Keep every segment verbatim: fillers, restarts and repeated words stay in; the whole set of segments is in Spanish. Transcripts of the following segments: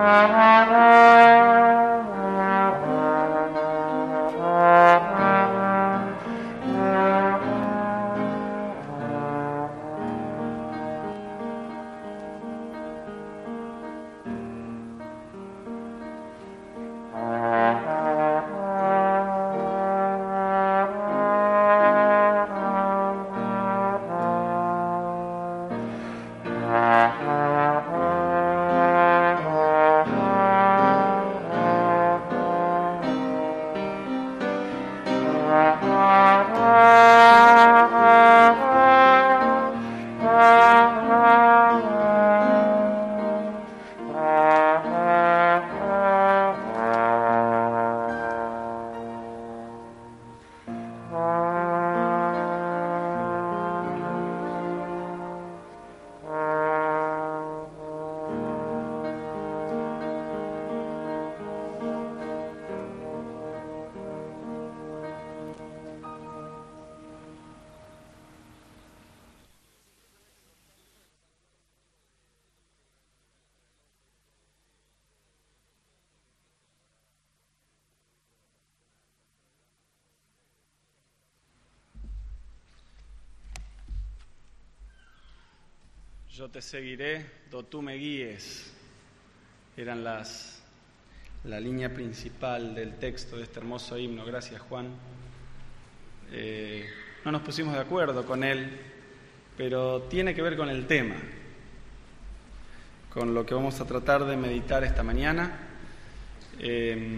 Yo te seguiré, do tú me guíes. Eran las, la línea principal del texto de este hermoso himno. Gracias, Juan. Eh, no nos pusimos de acuerdo con él, pero tiene que ver con el tema, con lo que vamos a tratar de meditar esta mañana. Eh,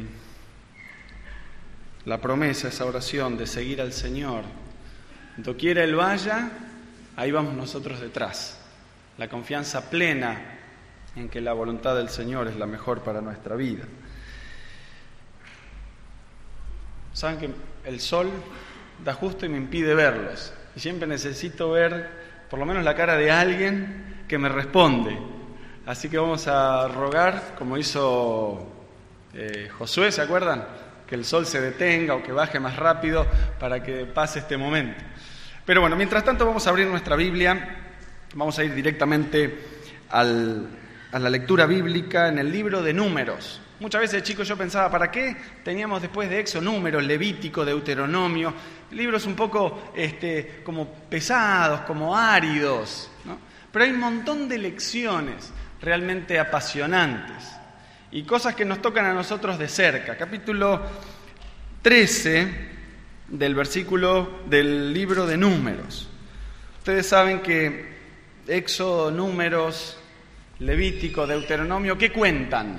la promesa, esa oración de seguir al Señor. Doquiera Él vaya, ahí vamos nosotros detrás. La confianza plena en que la voluntad del Señor es la mejor para nuestra vida. Saben que el sol da justo y me impide verlos. Y siempre necesito ver por lo menos la cara de alguien que me responde. Así que vamos a rogar, como hizo eh, Josué, ¿se acuerdan? Que el sol se detenga o que baje más rápido para que pase este momento. Pero bueno, mientras tanto vamos a abrir nuestra Biblia. Vamos a ir directamente al, a la lectura bíblica en el libro de Números. Muchas veces, chicos, yo pensaba, ¿para qué teníamos después de Éxodo, Números, Levítico, Deuteronomio? Libros un poco este, como pesados, como áridos, ¿no? Pero hay un montón de lecciones realmente apasionantes y cosas que nos tocan a nosotros de cerca. Capítulo trece del versículo del libro de Números. Ustedes saben que Éxodo, Números, Levítico, Deuteronomio, ¿qué cuentan?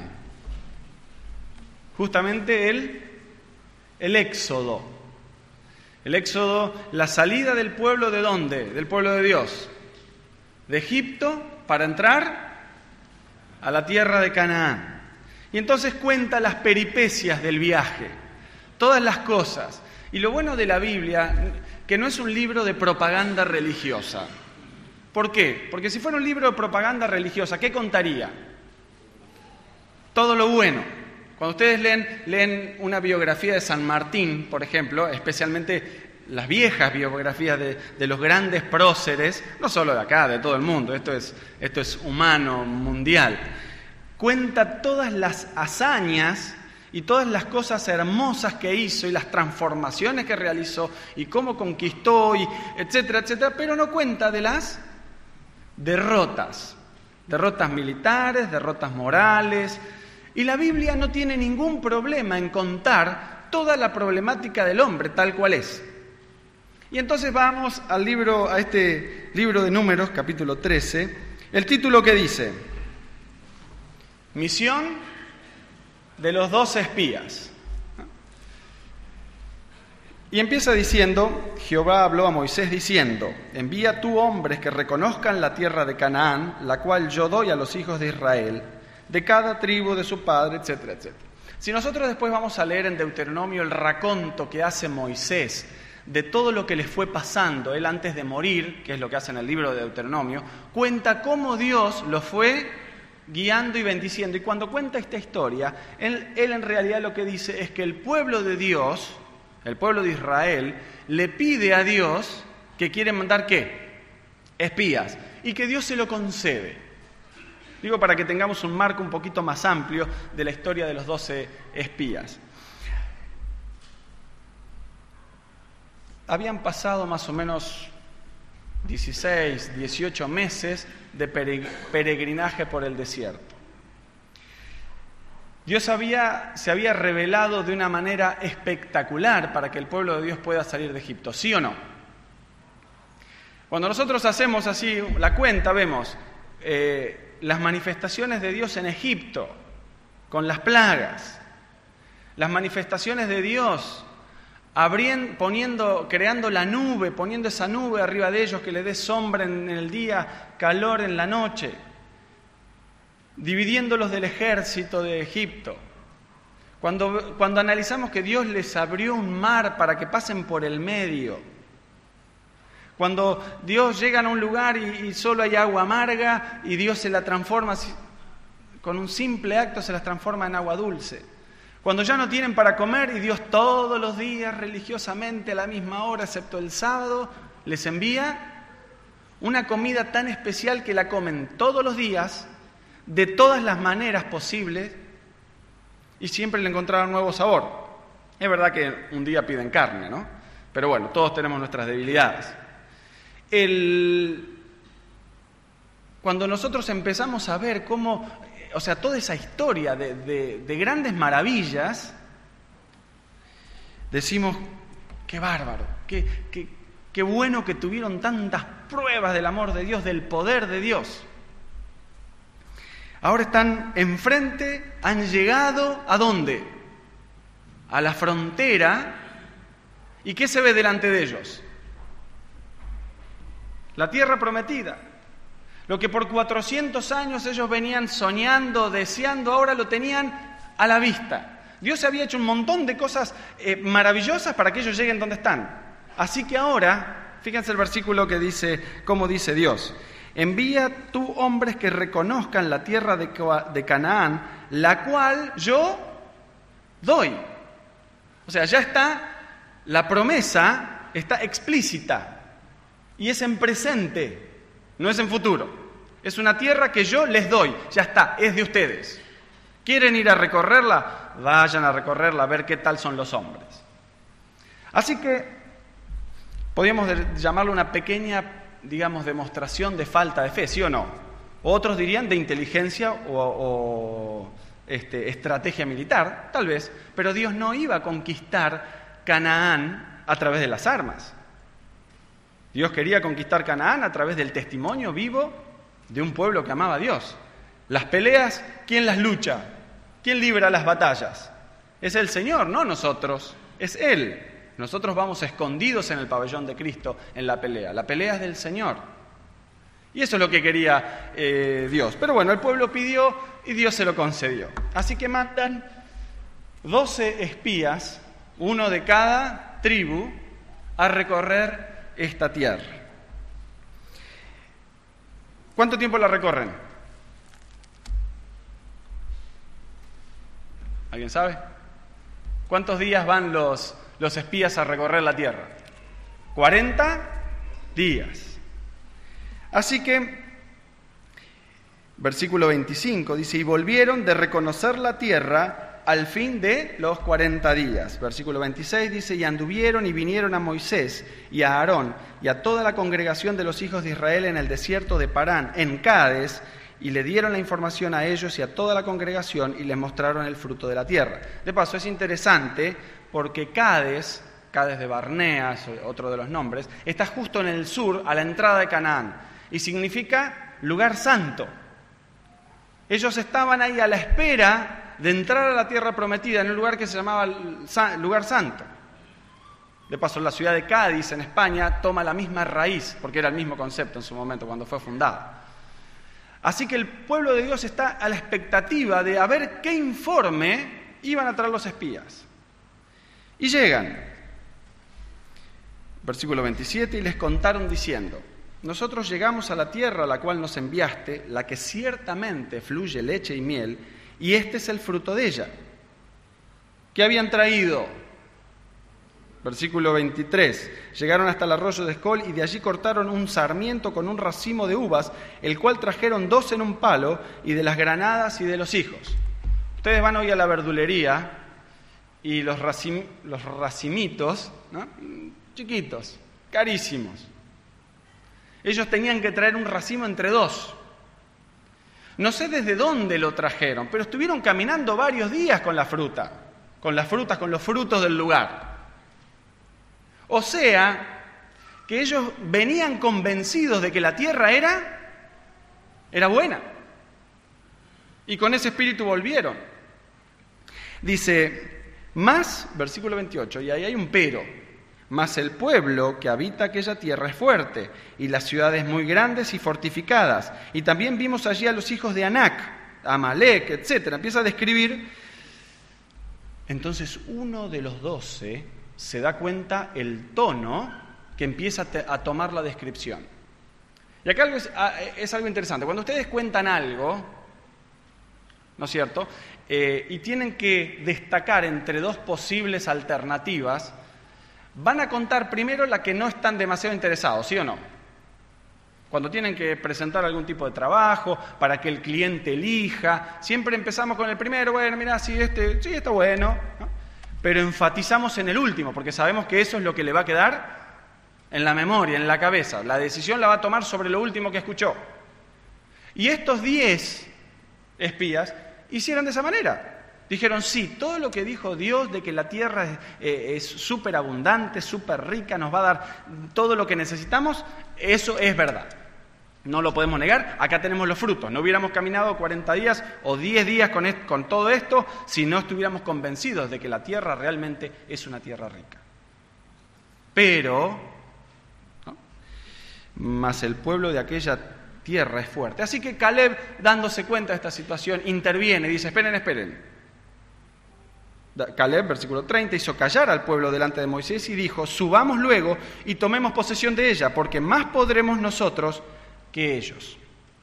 Justamente el, el Éxodo. El Éxodo, la salida del pueblo, ¿de dónde? Del pueblo de Dios. De Egipto para entrar a la tierra de Canaán. Y entonces cuenta las peripecias del viaje, todas las cosas. Y lo bueno de la Biblia, que no es un libro de propaganda religiosa. ¿Por qué? Porque si fuera un libro de propaganda religiosa, ¿qué contaría? Todo lo bueno. Cuando ustedes leen, leen una biografía de San Martín, por ejemplo, especialmente las viejas biografías de, de los grandes próceres, no solo de acá, de todo el mundo, esto es, esto es humano, mundial, cuenta todas las hazañas y todas las cosas hermosas que hizo y las transformaciones que realizó y cómo conquistó, y etcétera, etcétera, pero no cuenta de las derrotas, derrotas militares, derrotas morales, y la Biblia no tiene ningún problema en contar toda la problemática del hombre tal cual es. Y entonces vamos al libro, a este libro de Números, capítulo trece, el título que dice: Misión de los doce espías. Y empieza diciendo, Jehová habló a Moisés diciendo: envía tú hombres que reconozcan la tierra de Canaán, la cual yo doy a los hijos de Israel, de cada tribu de su padre, etcétera, etcétera. Si nosotros después vamos a leer en Deuteronomio el raconto que hace Moisés de todo lo que le fue pasando, él antes de morir, que es lo que hace en el libro de Deuteronomio, cuenta cómo Dios lo fue guiando y bendiciendo. Y cuando cuenta esta historia, él, él en realidad lo que dice es que el pueblo de Dios, el pueblo de Israel, le pide a Dios que quiere mandar ¿qué? Espías. Y que Dios se lo concede. Digo para que tengamos un marco un poquito más amplio de la historia de los doce espías. Habían pasado más o menos dieciséis, dieciocho meses de peregrinaje por el desierto. Dios había, se había revelado de una manera espectacular para que el pueblo de Dios pueda salir de Egipto, ¿sí o no? Cuando nosotros hacemos así la cuenta, vemos eh, las manifestaciones de Dios en Egipto, con las plagas, las manifestaciones de Dios abriendo, poniendo, creando la nube, poniendo esa nube arriba de ellos que les dé sombra en el día, calor en la noche, dividiéndolos del ejército de Egipto. Cuando, cuando analizamos que Dios les abrió un mar para que pasen por el medio, cuando Dios llega a un lugar y, y solo hay agua amarga y Dios se la transforma, con un simple acto se las transforma en agua dulce. Cuando ya no tienen para comer y Dios todos los días religiosamente a la misma hora, excepto el sábado, les envía una comida tan especial que la comen todos los días, de todas las maneras posibles, y siempre le encontraron nuevo sabor. Es verdad que un día piden carne, ¿no? Pero bueno, todos tenemos nuestras debilidades. El... Cuando nosotros empezamos a ver cómo, o sea, toda esa historia de, de, de grandes maravillas, decimos, qué bárbaro, qué, qué, qué bueno que tuvieron tantas pruebas del amor de Dios, del poder de Dios. Ahora están enfrente, han llegado, ¿a dónde? A la frontera. ¿Y qué se ve delante de ellos? La tierra prometida. Lo que por cuatrocientos años ellos venían soñando, deseando, ahora lo tenían a la vista. Dios había hecho un montón de cosas eh, maravillosas para que ellos lleguen donde están. Así que ahora, fíjense el versículo que dice, cómo dice Dios. Envía tú hombres que reconozcan la tierra de, de Canaán, la cual yo doy. O sea, ya está, la promesa está explícita y es en presente, no es en futuro. Es una tierra que yo les doy, ya está, es de ustedes. ¿Quieren ir a recorrerla? Vayan a recorrerla, a ver qué tal son los hombres. Así que podríamos llamarlo una pequeña, digamos, demostración de falta de fe, ¿sí o no? Otros dirían de inteligencia o, o este, estrategia militar, tal vez, pero Dios no iba a conquistar Canaán a través de las armas. Dios quería conquistar Canaán a través del testimonio vivo de un pueblo que amaba a Dios. Las peleas, ¿quién las lucha? ¿Quién libra las batallas? Es el Señor, no nosotros, es Él. Nosotros vamos escondidos en el pabellón de Cristo en la pelea. La pelea es del Señor. Y eso es lo que quería eh, Dios. Pero bueno, el pueblo pidió y Dios se lo concedió. Así que mandan doce espías, uno de cada tribu, a recorrer esta tierra. ¿Cuánto tiempo la recorren? ¿Alguien sabe? ¿Cuántos días van los... los espías a recorrer la tierra? cuarenta días. Así que, versículo veinticinco dice, y volvieron de reconocer la tierra al fin de los cuarenta días. Versículo veintiséis dice, y anduvieron y vinieron a Moisés y a Aarón y a toda la congregación de los hijos de Israel en el desierto de Parán, en Cades, y le dieron la información a ellos y a toda la congregación y les mostraron el fruto de la tierra. De paso, es interesante porque Cades, Cades de Barnea, es otro de los nombres, está justo en el sur, a la entrada de Canaán, y significa lugar santo. Ellos estaban ahí a la espera de entrar a la tierra prometida, en un lugar que se llamaba lugar santo. De paso, la ciudad de Cádiz, en España, toma la misma raíz, porque era el mismo concepto en su momento, cuando fue fundada. Así que el pueblo de Dios está a la expectativa de a ver qué informe iban a traer los espías. Y llegan, versículo veintisiete, y les contaron diciendo, nosotros llegamos a la tierra a la cual nos enviaste, la que ciertamente fluye leche y miel, y este es el fruto de ella. ¿Qué habían traído? Versículo veintitrés. Llegaron hasta el arroyo de Escol y de allí cortaron un sarmiento con un racimo de uvas, el cual trajeron dos en un palo, y de las granadas y de los higos. Ustedes van hoy a la verdulería y los, racim, los racimitos, ¿no? Chiquitos, carísimos. Ellos tenían que traer un racimo entre dos. No sé desde dónde lo trajeron, pero estuvieron caminando varios días con la fruta, con las frutas, con los frutos del lugar. O sea, que ellos venían convencidos de que la tierra era, era buena. Y con ese espíritu volvieron. Dice, más, versículo veintiocho, y ahí hay un pero, mas el pueblo que habita aquella tierra es fuerte, y las ciudades muy grandes y fortificadas. Y también vimos allí a los hijos de Anac, Amalek, etcétera. Empieza a describir. Entonces uno de los doce se da cuenta el tono que empieza a, te, a tomar la descripción. Y acá algo es, es algo interesante. Cuando ustedes cuentan algo, ¿no es cierto?, eh, y tienen que destacar entre dos posibles alternativas, van a contar primero la que no están demasiado interesados, ¿sí o no? Cuando tienen que presentar algún tipo de trabajo para que el cliente elija, siempre empezamos con el primero, bueno, mira, sí, este, sí, está bueno, ¿no? Pero enfatizamos en el último, porque sabemos que eso es lo que le va a quedar en la memoria, en la cabeza. La decisión la va a tomar sobre lo último que escuchó. Y estos diez espías hicieron de esa manera. Dijeron, sí, todo lo que dijo Dios de que la tierra es súper abundante, súper rica, nos va a dar todo lo que necesitamos, eso es verdad. No lo podemos negar, acá tenemos los frutos. No hubiéramos caminado cuarenta días o diez días con, esto, con todo esto si no estuviéramos convencidos de que la tierra realmente es una tierra rica. Pero, ¿no?, mas el pueblo de aquella tierra es fuerte. Así que Caleb, dándose cuenta de esta situación, interviene y dice, esperen, esperen. Caleb, versículo treinta, hizo callar al pueblo delante de Moisés y dijo, subamos luego y tomemos posesión de ella, porque más podremos nosotros que ellos.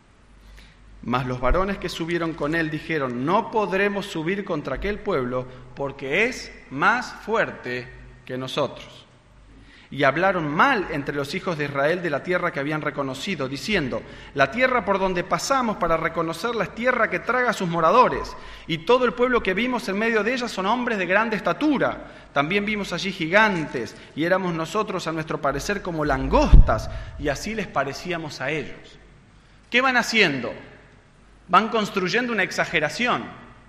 Mas los varones que subieron con él dijeron, no podremos subir contra aquel pueblo, porque es más fuerte que nosotros. Y hablaron mal entre los hijos de Israel de la tierra que habían reconocido, diciendo, la tierra por donde pasamos para reconocerla es tierra que traga a sus moradores, y todo el pueblo que vimos en medio de ella son hombres de grande estatura. También vimos allí gigantes, y éramos nosotros a nuestro parecer como langostas, y así les parecíamos a ellos. ¿Qué van haciendo? Van construyendo una exageración.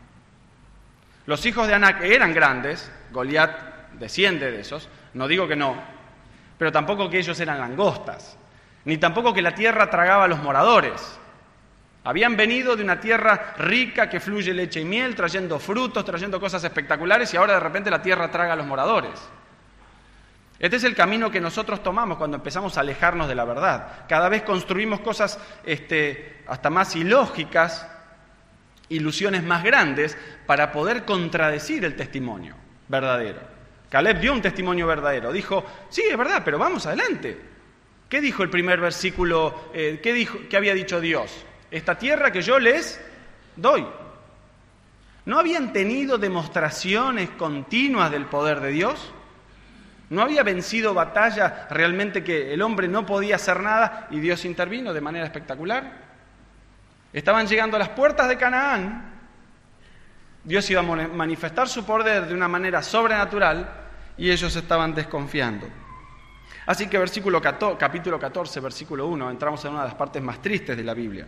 Los hijos de Anac eran grandes, Goliat desciende de esos, no digo que no, pero tampoco que ellos eran langostas, ni tampoco que la tierra tragaba a los moradores. Habían venido de una tierra rica que fluye leche y miel, trayendo frutos, trayendo cosas espectaculares, y ahora de repente la tierra traga a los moradores. Este es el camino que nosotros tomamos cuando empezamos a alejarnos de la verdad. Cada vez construimos cosas este, hasta más ilógicas, ilusiones más grandes, para poder contradecir el testimonio verdadero. Caleb dio un testimonio verdadero. Dijo, sí, es verdad, pero vamos adelante. ¿Qué dijo el primer versículo? Eh, ¿qué, dijo, ¿Qué había dicho Dios? Esta tierra que yo les doy. ¿No habían tenido demostraciones continuas del poder de Dios? ¿No había vencido batalla realmente que el hombre no podía hacer nada y Dios intervino de manera espectacular? Estaban llegando a las puertas de Canaán. Dios iba a manifestar su poder de una manera sobrenatural y ellos estaban desconfiando. Así que versículo catorce, capítulo catorce, versículo uno, entramos en una de las partes más tristes de la Biblia.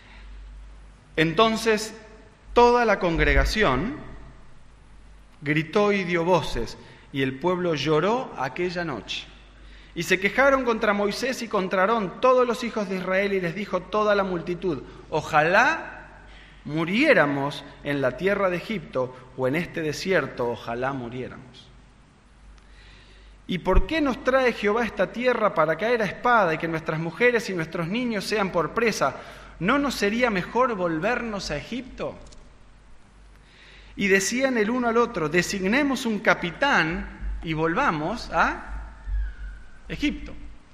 Entonces toda la congregación gritó y dio voces, y el pueblo lloró aquella noche. Y se quejaron contra Moisés y contra Aarón todos los hijos de Israel, y les dijo toda la multitud, ojalá muriéramos en la tierra de Egipto o en este desierto, ojalá muriéramos. ¿Y por qué nos trae Jehová esta tierra para caer a espada y que nuestras mujeres y nuestros niños sean por presa? ¿No nos sería mejor volvernos a Egipto? Y decían el uno al otro, designemos un capitán y volvamos a Egipto.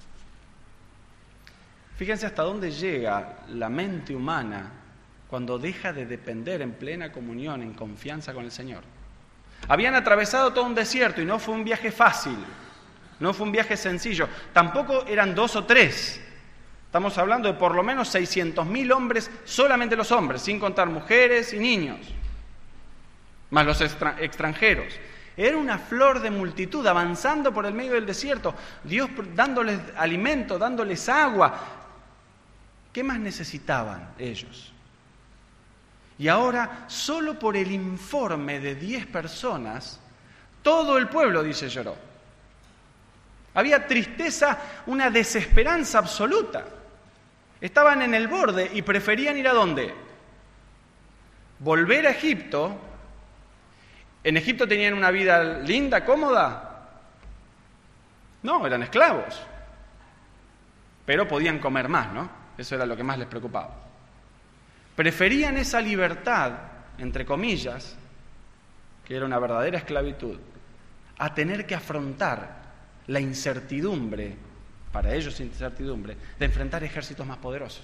Fíjense hasta dónde llega la mente humana cuando deja de depender en plena comunión, en confianza con el Señor. Habían atravesado todo un desierto y no fue un viaje fácil, no fue un viaje sencillo. Tampoco eran dos o tres. Estamos hablando de por lo menos seiscientos mil hombres, solamente los hombres, sin contar mujeres y niños, más los extra- extranjeros. Era una flor de multitud avanzando por el medio del desierto, Dios dándoles alimento, dándoles agua. ¿Qué más necesitaban ellos? Y ahora, solo por el informe de diez personas, todo el pueblo, dice, lloró. Había tristeza, una desesperanza absoluta. Estaban en el borde y preferían ir ¿a dónde? Volver a Egipto. ¿En Egipto tenían una vida linda, cómoda? No, eran esclavos. Pero podían comer más, ¿no? Eso era lo que más les preocupaba. Preferían esa libertad, entre comillas, que era una verdadera esclavitud, a tener que afrontar la incertidumbre, para ellos incertidumbre, de enfrentar ejércitos más poderosos.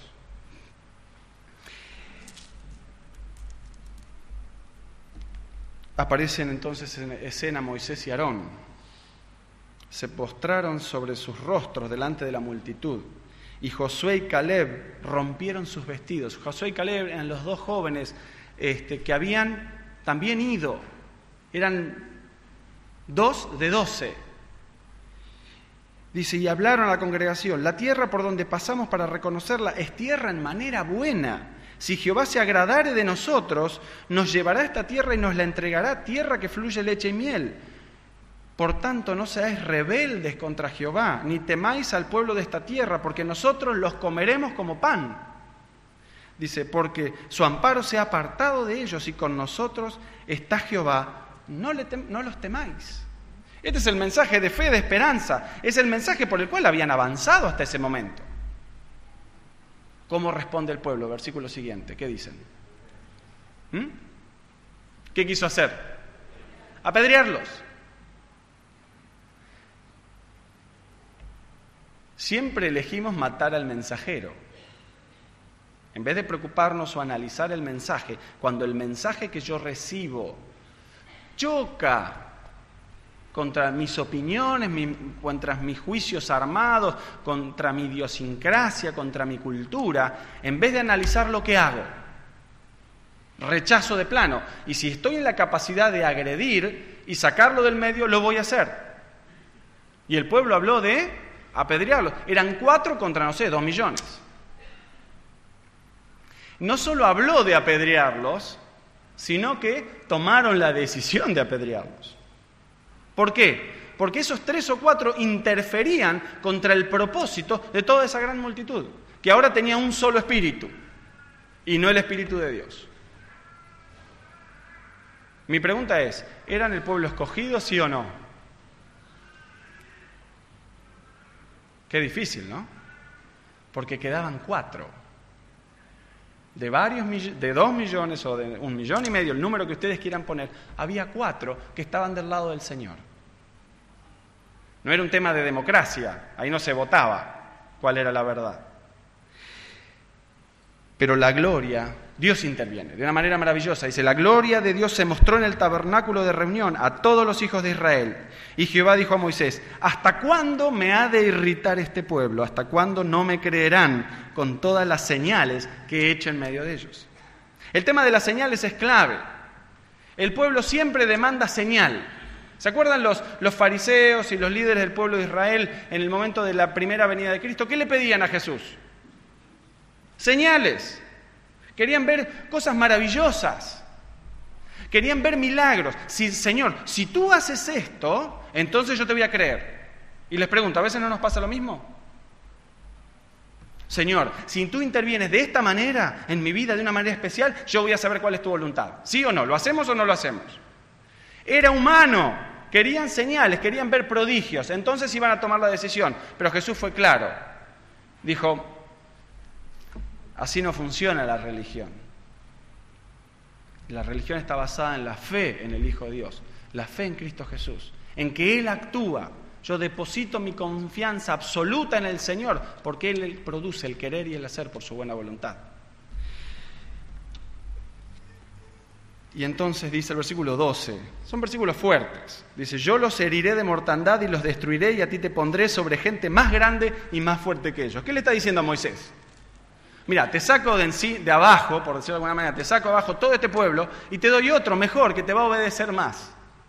Aparecen entonces en escena Moisés y Aarón. Se postraron sobre sus rostros delante de la multitud. Y Josué y Caleb rompieron sus vestidos. Josué y Caleb eran los dos jóvenes este, que habían también ido. Eran dos de doce. Dice, y hablaron a la congregación, la tierra por donde pasamos para reconocerla es tierra en manera buena. Si Jehová se agradare de nosotros, nos llevará a esta tierra y nos la entregará, tierra que fluye leche y miel. Por tanto, no seáis rebeldes contra Jehová, ni temáis al pueblo de esta tierra, porque nosotros los comeremos como pan. Dice, porque su amparo se ha apartado de ellos y con nosotros está Jehová, no, le tem- no los temáis. Este es el mensaje de fe, de esperanza, es el mensaje por el cual habían avanzado hasta ese momento. ¿Cómo responde el pueblo? Versículo siguiente, ¿qué dicen? ¿Mm? ¿Qué quiso hacer? Apedrearlos. Siempre elegimos matar al mensajero. En vez de preocuparnos o analizar el mensaje, cuando el mensaje que yo recibo choca contra mis opiniones, mi, contra mis juicios armados, contra mi idiosincrasia, contra mi cultura, en vez de analizar lo que hago, rechazo de plano. Y si estoy en la capacidad de agredir y sacarlo del medio, lo voy a hacer. Y el pueblo habló de apedrearlos. Eran cuatro contra, no sé, dos millones. No solo habló de apedrearlos, sino que tomaron la decisión de apedrearlos. ¿Por qué? Porque esos tres o cuatro interferían contra el propósito de toda esa gran multitud, que ahora tenía un solo espíritu, y no el espíritu de Dios. Mi pregunta es, ¿eran el pueblo escogido, sí o no? Qué difícil, ¿no? Porque quedaban cuatro. De varios de dos millones o de un millón y medio, el número que ustedes quieran poner, había cuatro que estaban del lado del Señor. No era un tema de democracia, ahí no se votaba cuál era la verdad. Pero la gloria, Dios interviene de una manera maravillosa. Dice, la gloria de Dios se mostró en el tabernáculo de reunión a todos los hijos de Israel. Y Jehová dijo a Moisés, ¿hasta cuándo me ha de irritar este pueblo? ¿Hasta cuándo no me creerán con todas las señales que he hecho en medio de ellos? El tema de las señales es clave. El pueblo siempre demanda señal. ¿Se acuerdan los, los fariseos y los líderes del pueblo de Israel en el momento de la primera venida de Cristo? ¿Qué le pedían a Jesús? Señales. Querían ver cosas maravillosas. Querían ver milagros. Si, Señor, si tú haces esto, entonces yo te voy a creer. Y les pregunto, ¿a veces no nos pasa lo mismo? Señor, si tú intervienes de esta manera en mi vida, de una manera especial, yo voy a saber cuál es tu voluntad. ¿Sí o no? ¿Lo hacemos o no lo hacemos? Era humano. Querían señales, querían ver prodigios. Entonces iban a tomar la decisión. Pero Jesús fue claro. Dijo, así no funciona la religión. La religión está basada en la fe en el Hijo de Dios, la fe en Cristo Jesús, en que Él actúa. Yo deposito mi confianza absoluta en el Señor, porque Él produce el querer y el hacer por su buena voluntad. Y entonces dice el versículo doce, son versículos fuertes. Dice, yo los heriré de mortandad y los destruiré y a ti te pondré sobre gente más grande y más fuerte que ellos. ¿Qué le está diciendo a Moisés? Mira, te saco de, en sí, de abajo, por decirlo de alguna manera, te saco abajo todo este pueblo y te doy otro mejor que te va a obedecer más.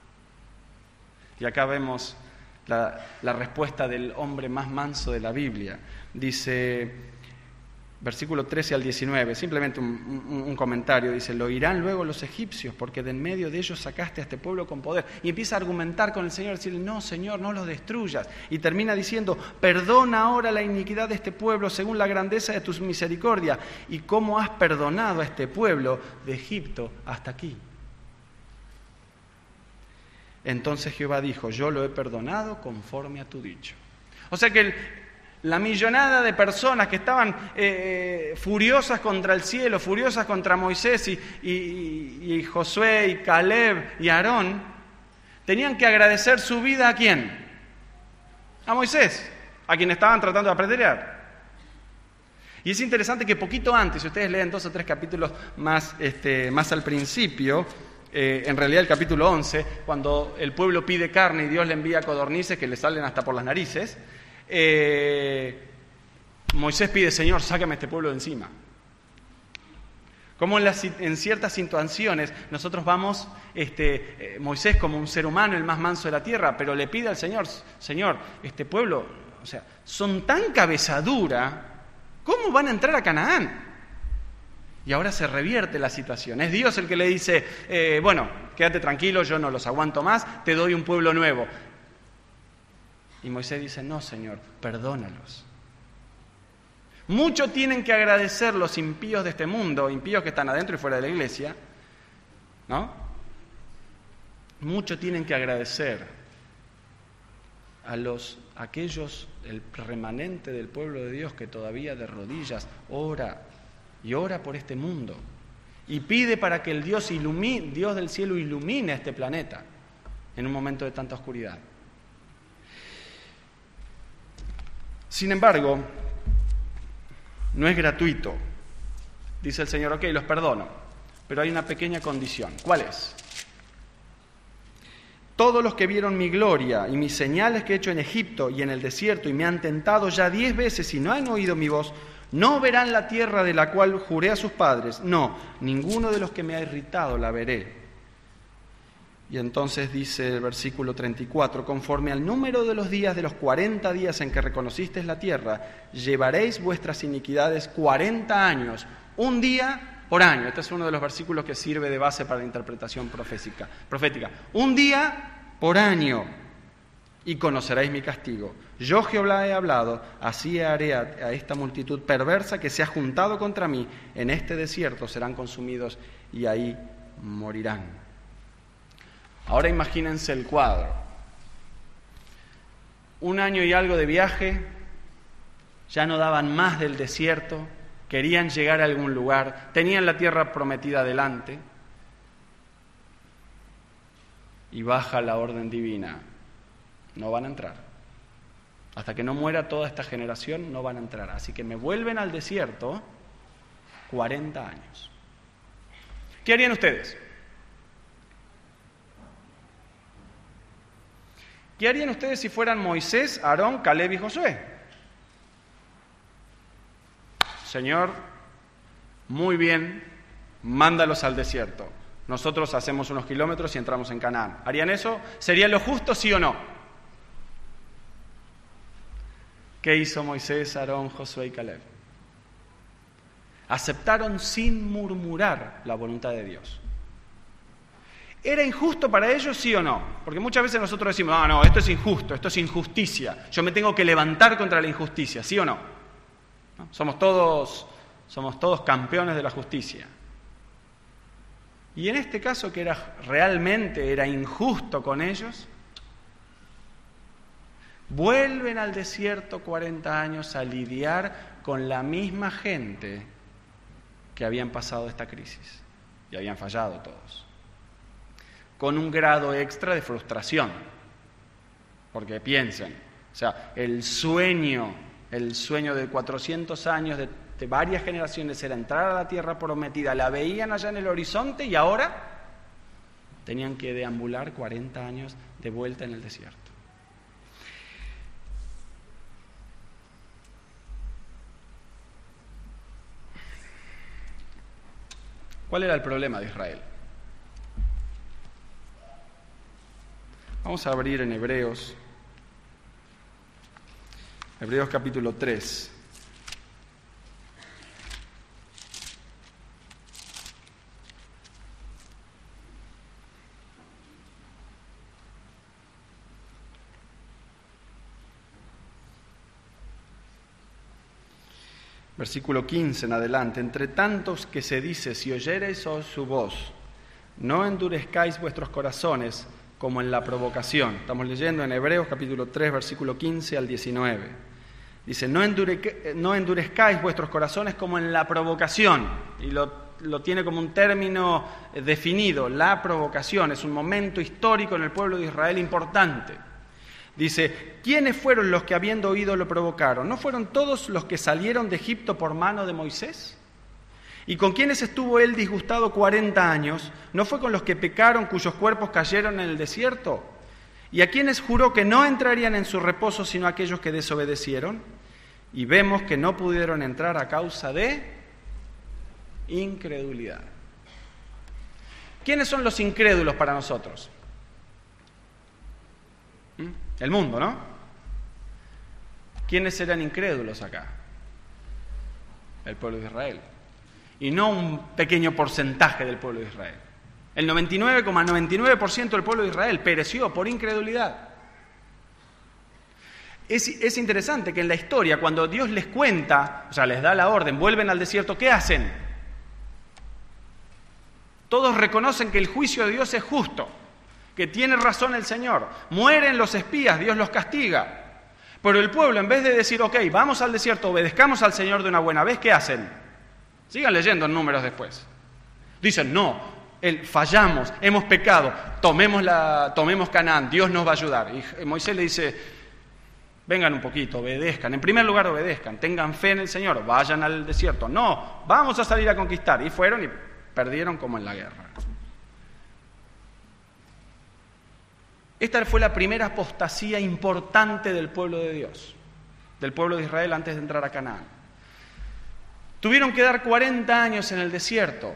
Y acá vemos la, la respuesta del hombre más manso de la Biblia. Dice... Versículo trece al diecinueve, simplemente un, un, un comentario, dice, lo oirán luego los egipcios, porque de en medio de ellos sacaste a este pueblo con poder. Y empieza a argumentar con el Señor, decirle, no, Señor, no los destruyas. Y termina diciendo, perdona ahora la iniquidad de este pueblo según la grandeza de tu misericordia. Y cómo has perdonado a este pueblo de Egipto hasta aquí. Entonces Jehová dijo, yo lo he perdonado conforme a tu dicho. O sea que el... La millonada de personas que estaban eh, furiosas contra el cielo, furiosas contra Moisés y, y, y Josué y Caleb y Aarón, tenían que agradecer su vida ¿a quién? A Moisés, a quien estaban tratando de apedrear. Y es interesante que poquito antes, si ustedes leen dos o tres capítulos más, este, más al principio, eh, en realidad el capítulo once, cuando el pueblo pide carne y Dios le envía codornices que le salen hasta por las narices, Eh, Moisés pide, Señor, sácame este pueblo de encima. Como en, las, en ciertas situaciones nosotros vamos, este, eh, Moisés como un ser humano, el más manso de la tierra, pero le pide al Señor, Señor, este pueblo, o sea, son tan cabezadura, ¿cómo van a entrar a Canaán? Y ahora se revierte la situación. Es Dios el que le dice, eh, bueno, quédate tranquilo, yo no los aguanto más, te doy un pueblo nuevo. Y Moisés dice, no, Señor, perdónalos. Mucho tienen que agradecer los impíos de este mundo, impíos que están adentro y fuera de la iglesia, ¿no? Mucho tienen que agradecer a los aquellos, el remanente del pueblo de Dios que todavía de rodillas ora y ora por este mundo y pide para que el Dios, ilumine, Dios del cielo ilumine a este planeta en un momento de tanta oscuridad. Sin embargo, no es gratuito. Dice el Señor, ok, los perdono, pero hay una pequeña condición. ¿Cuál es? Todos los que vieron mi gloria y mis señales que he hecho en Egipto y en el desierto y me han tentado ya diez veces y no han oído mi voz, no verán la tierra de la cual juré a sus padres. No, ninguno de los que me ha irritado la veré. Y entonces dice el versículo treinta y cuatro, conforme al número de los días de los cuarenta días en que reconocisteis la tierra, llevaréis vuestras iniquidades cuarenta años, un día por año. Este es uno de los versículos que sirve de base para la interpretación profética. profética. Un día por año, y conoceréis mi castigo. Yo Jehová he hablado, así haré a, a esta multitud perversa que se ha juntado contra mí. En este desierto serán consumidos y ahí morirán. Ahora imagínense el cuadro. Un año y algo de viaje, ya no daban más del desierto, querían llegar a algún lugar, tenían la tierra prometida adelante, y baja la orden divina. No van a entrar. Hasta que no muera toda esta generación, no van a entrar. Así que me vuelven al desierto cuarenta años. ¿Qué harían ustedes? ¿Qué harían ustedes si fueran Moisés, Aarón, Caleb y Josué? Señor, muy bien, mándalos al desierto. Nosotros hacemos unos kilómetros y entramos en Canaán. ¿Harían eso? ¿Sería lo justo, sí o no? ¿Qué hizo Moisés, Aarón, Josué y Caleb? Aceptaron sin murmurar la voluntad de Dios. ¿Era injusto para ellos, sí o no? Porque muchas veces nosotros decimos, no, no, esto es injusto, esto es injusticia. Yo me tengo que levantar contra la injusticia, ¿sí o no? ¿No? Somos todos, somos todos campeones de la justicia. Y en este caso, que era realmente era injusto con ellos, vuelven al desierto cuarenta años a lidiar con la misma gente que habían pasado esta crisis y habían fallado todos, con un grado extra de frustración, porque piensen, o sea, el sueño, el sueño de cuatrocientos años, de, de varias generaciones, era entrar a la tierra prometida, la veían allá en el horizonte y ahora Tenían que deambular cuarenta años de vuelta en el desierto. ¿Cuál era el problema de Israel? Vamos a abrir en Hebreos, Hebreos capítulo tres. Versículo quince en adelante. Entre tantos que se dice, si oyereis su voz, no endurezcáis vuestros corazones como en la provocación. Estamos leyendo en Hebreos capítulo tres, versículo quince al diecinueve. Dice, no, endure, no endurezcáis vuestros corazones como en la provocación. Y lo, lo tiene como un término definido. La provocación es un momento histórico en el pueblo de Israel importante. Dice, ¿quiénes fueron los que habiendo oído lo provocaron? ¿No fueron todos los que salieron de Egipto por mano de Moisés? ¿Y con quiénes estuvo él disgustado cuarenta años? ¿No fue con los que pecaron, cuyos cuerpos cayeron en el desierto? ¿Y a quienes juró que no entrarían en su reposo sino aquellos que desobedecieron? Y vemos que no pudieron entrar a causa de incredulidad. ¿Quiénes son los incrédulos para nosotros? ¿Mm? El mundo, ¿no? ¿Quiénes eran incrédulos acá? El pueblo de Israel. Y no un pequeño porcentaje del pueblo de Israel. El noventa y nueve coma noventa y nueve por ciento del pueblo de Israel pereció por incredulidad. Es, es interesante que en la historia, cuando Dios les cuenta, o sea, les da la orden, vuelven al desierto, ¿qué hacen? Todos reconocen que el juicio de Dios es justo, que tiene razón el Señor. Mueren los espías, Dios los castiga. Pero el pueblo, en vez de decir, ok, vamos al desierto, obedezcamos al Señor de una buena vez, ¿qué hacen? Sigan leyendo en Números después. Dicen, no, el, fallamos, hemos pecado, tomemos, la, tomemos Canaán, Dios nos va a ayudar. Y Moisés le dice, vengan un poquito, obedezcan. En primer lugar, obedezcan, tengan fe en el Señor, vayan al desierto. No, vamos a salir a conquistar. Y fueron y perdieron como en la guerra. Esta fue la primera apostasía importante del pueblo de Dios, del pueblo de Israel antes de entrar a Canaán. Tuvieron que dar cuarenta años en el desierto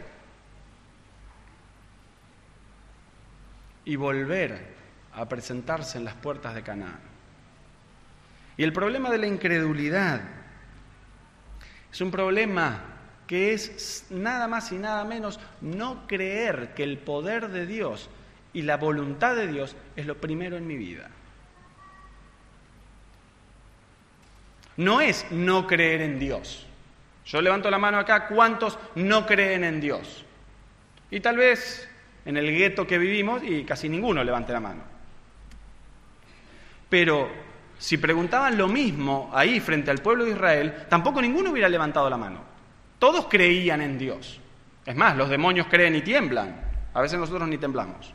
y volver a presentarse en las puertas de Canaán. Y el problema de la incredulidad es un problema que es nada más y nada menos no creer que el poder de Dios y la voluntad de Dios es lo primero en mi vida. No es no creer en Dios. Yo levanto la mano acá, ¿cuántos no creen en Dios? Y tal vez en el gueto que vivimos, y casi ninguno levante la mano. Pero si preguntaban lo mismo ahí frente al pueblo de Israel, tampoco ninguno hubiera levantado la mano. Todos creían en Dios. Es más, los demonios creen y tiemblan. A veces nosotros ni temblamos.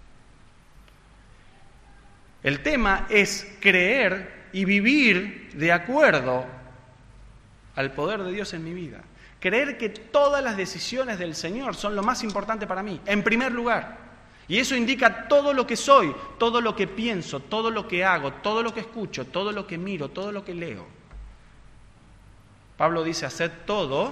El tema es creer y vivir de acuerdo al poder de Dios en mi vida. Creer que todas las decisiones del Señor son lo más importante para mí, en primer lugar. Y eso indica todo lo que soy, todo lo que pienso, todo lo que hago, todo lo que escucho, todo lo que miro, todo lo que leo. Pablo dice, haced todo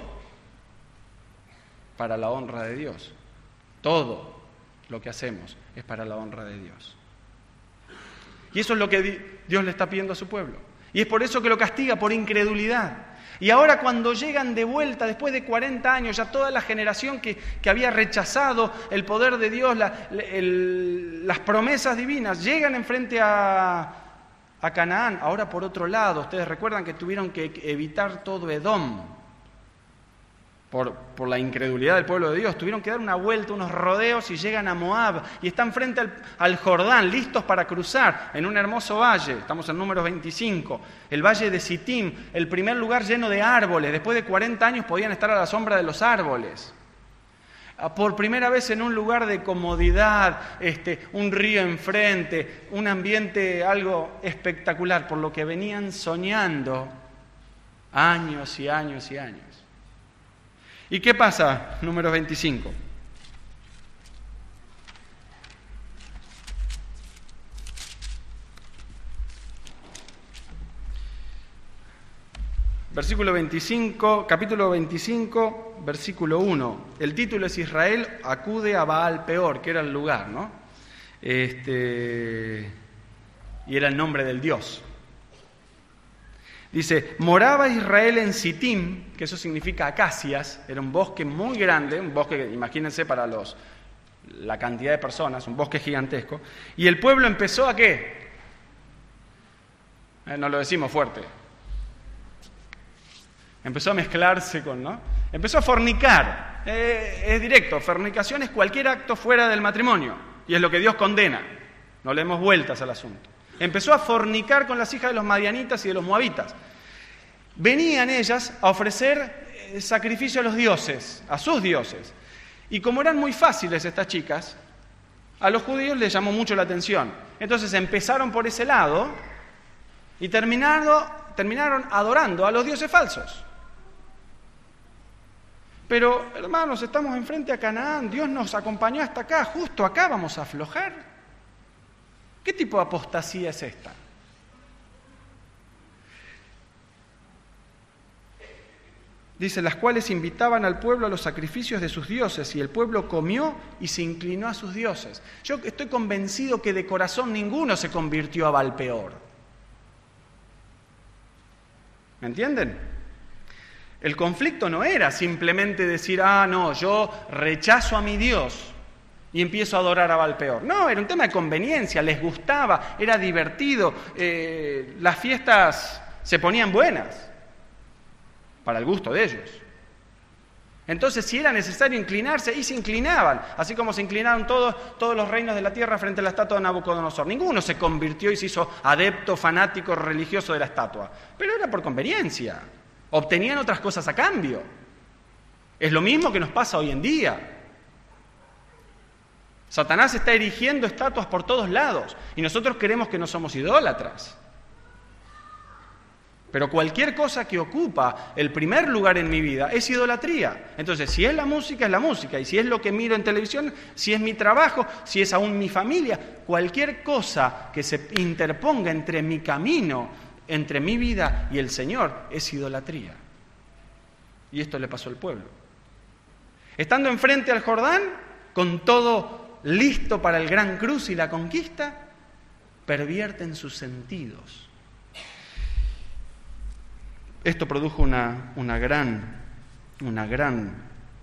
para la honra de Dios. Todo lo que hacemos es para la honra de Dios. Y eso es lo que Dios le está pidiendo a su pueblo. Y es por eso que lo castiga, por incredulidad. Y ahora cuando llegan de vuelta, después de cuarenta años, ya toda la generación que, que había rechazado el poder de Dios, la, el, las promesas divinas, llegan enfrente a, a Canaán. Ahora por otro lado, ustedes recuerdan que tuvieron que evitar todo Edom. Por, por la incredulidad del pueblo de Dios, tuvieron que dar una vuelta, unos rodeos y llegan a Moab y están frente al, al Jordán, listos para cruzar en un hermoso valle. Estamos en Números veinticinco, el valle de Sittim, el primer lugar lleno de árboles. Después de cuarenta años podían estar a la sombra de los árboles. Por primera vez en un lugar de comodidad, este, un río enfrente, un ambiente algo espectacular, por lo que venían soñando años y años y años. ¿Y qué pasa? Número veinticinco. Versículo veinticinco, capítulo veinticinco, versículo uno. El título es Israel acude a Baal Peor, que era el lugar, ¿no? Este, y era el nombre del Dios. Dice, moraba Israel en Sittim, que eso significa acacias, era un bosque muy grande, un bosque, imagínense para los, la cantidad de personas, un bosque gigantesco, y el pueblo empezó a ¿qué? Eh, no lo decimos fuerte. Empezó a mezclarse con, ¿no? Empezó a fornicar. Eh, es directo, fornicación es cualquier acto fuera del matrimonio. Y es lo que Dios condena. No le demos vueltas al asunto. Empezó a fornicar con las hijas de los madianitas y de los moabitas. Venían ellas a ofrecer eh, sacrificio a los dioses, a sus dioses. Y como eran muy fáciles estas chicas, a los judíos les llamó mucho la atención. Entonces empezaron por ese lado y terminaron, terminaron adorando a los dioses falsos. Pero, hermanos, estamos enfrente a Canaán, Dios nos acompañó hasta acá, justo acá vamos a aflojar. ¿Qué tipo de apostasía es esta? Dice, las cuales invitaban al pueblo a los sacrificios de sus dioses, y el pueblo comió y se inclinó a sus dioses. Yo estoy convencido que de corazón ninguno se convirtió a Baal Peor. ¿Me entienden? El conflicto no era simplemente decir, ah, no, yo rechazo a mi Dios y empiezo a adorar a Baal Peor. No, era un tema de conveniencia, les gustaba, era divertido, eh, las fiestas se ponían buenas para el gusto de ellos. Entonces, si era necesario inclinarse, y se inclinaban, así como se inclinaron todos, todos los reinos de la tierra frente a la estatua de Nabucodonosor. Ninguno se convirtió y se hizo adepto, fanático, religioso de la estatua, pero era por conveniencia. Obtenían otras cosas a cambio. Es lo mismo que nos pasa hoy en día. Satanás está erigiendo estatuas por todos lados y nosotros creemos que no somos idólatras. Pero cualquier cosa que ocupa el primer lugar en mi vida es idolatría. Entonces, si es la música, es la música. Y si es lo que miro en televisión, si es mi trabajo, si es aún mi familia, cualquier cosa que se interponga entre mi camino, entre mi vida y el Señor, es idolatría. Y esto le pasó al pueblo. Estando enfrente al Jordán, con todo listo para el gran cruce y la conquista, pervierten sus sentidos. Esto produjo una, una gran, una gran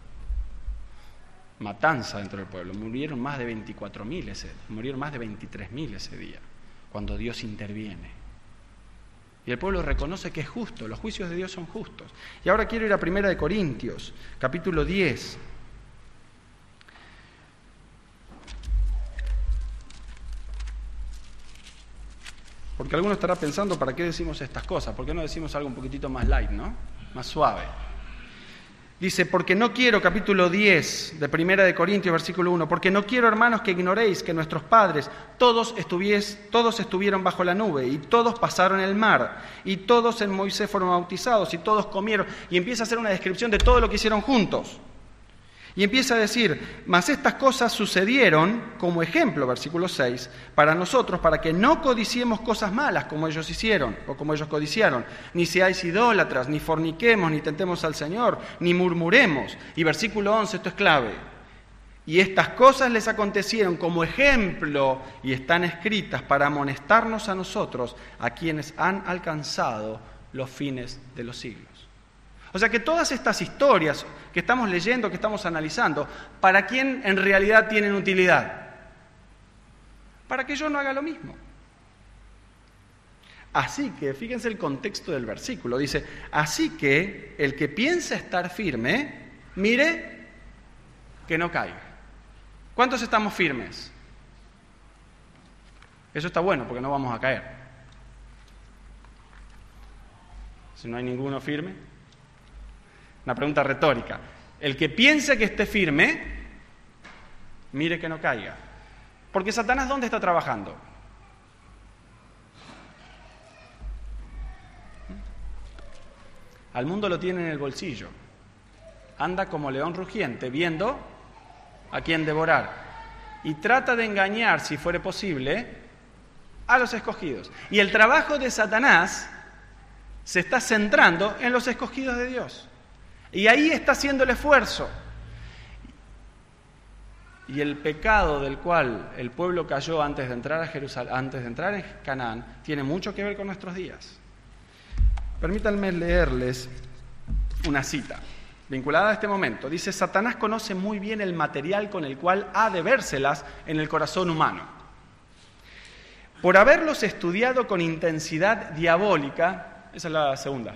matanza dentro del pueblo. Murieron más de veinticuatro mil ese, murieron más de veintitrés mil ese día, cuando Dios interviene. Y el pueblo reconoce que es justo, los juicios de Dios son justos. Y ahora quiero ir a Primera de Corintios, capítulo diez. Porque alguno estará pensando, ¿para qué decimos estas cosas? ¿Por qué no decimos algo un poquitito más light, ¿no? Más suave. Dice, porque no quiero, capítulo diez de Primera de Corintios, versículo uno, porque no quiero, hermanos, que ignoréis que nuestros padres todos, estuvies, todos estuvieron bajo la nube, y todos pasaron el mar, y todos en Moisés fueron bautizados, y todos comieron, y empieza a hacer una descripción de todo lo que hicieron juntos. Y empieza a decir, mas estas cosas sucedieron como ejemplo, versículo seis, para nosotros, para que no codiciemos cosas malas como ellos hicieron, o como ellos codiciaron, ni seáis idólatras, ni forniquemos, ni tentemos al Señor, ni murmuremos. Y versículo once, esto es clave. Y estas cosas les acontecieron como ejemplo y están escritas para amonestarnos a nosotros, a quienes han alcanzado los fines de los siglos. O sea que todas estas historias que estamos leyendo, que estamos analizando, ¿para quién en realidad tienen utilidad? Para que yo no haga lo mismo. Así que, fíjense el contexto del versículo, dice, así que el que piensa estar firme, mire que no caiga. ¿Cuántos estamos firmes? Eso está bueno porque no vamos a caer. Si no hay ninguno firme. Una pregunta retórica. El que piense que esté firme, mire que no caiga. Porque Satanás, ¿dónde está trabajando? Al mundo lo tiene en el bolsillo. Anda como león rugiente, viendo a quién devorar. Y trata de engañar, si fuere posible, a los escogidos. Y el trabajo de Satanás se está centrando en los escogidos de Dios. Y ahí está haciendo el esfuerzo. Y el pecado del cual el pueblo cayó antes de entrar a Jerusalén, antes de entrar en Canaán, tiene mucho que ver con nuestros días. Permítanme leerles una cita vinculada a este momento. Dice: Satanás conoce muy bien el material con el cual ha de vérselas en el corazón humano. Por haberlos estudiado con intensidad diabólica, esa es la segunda.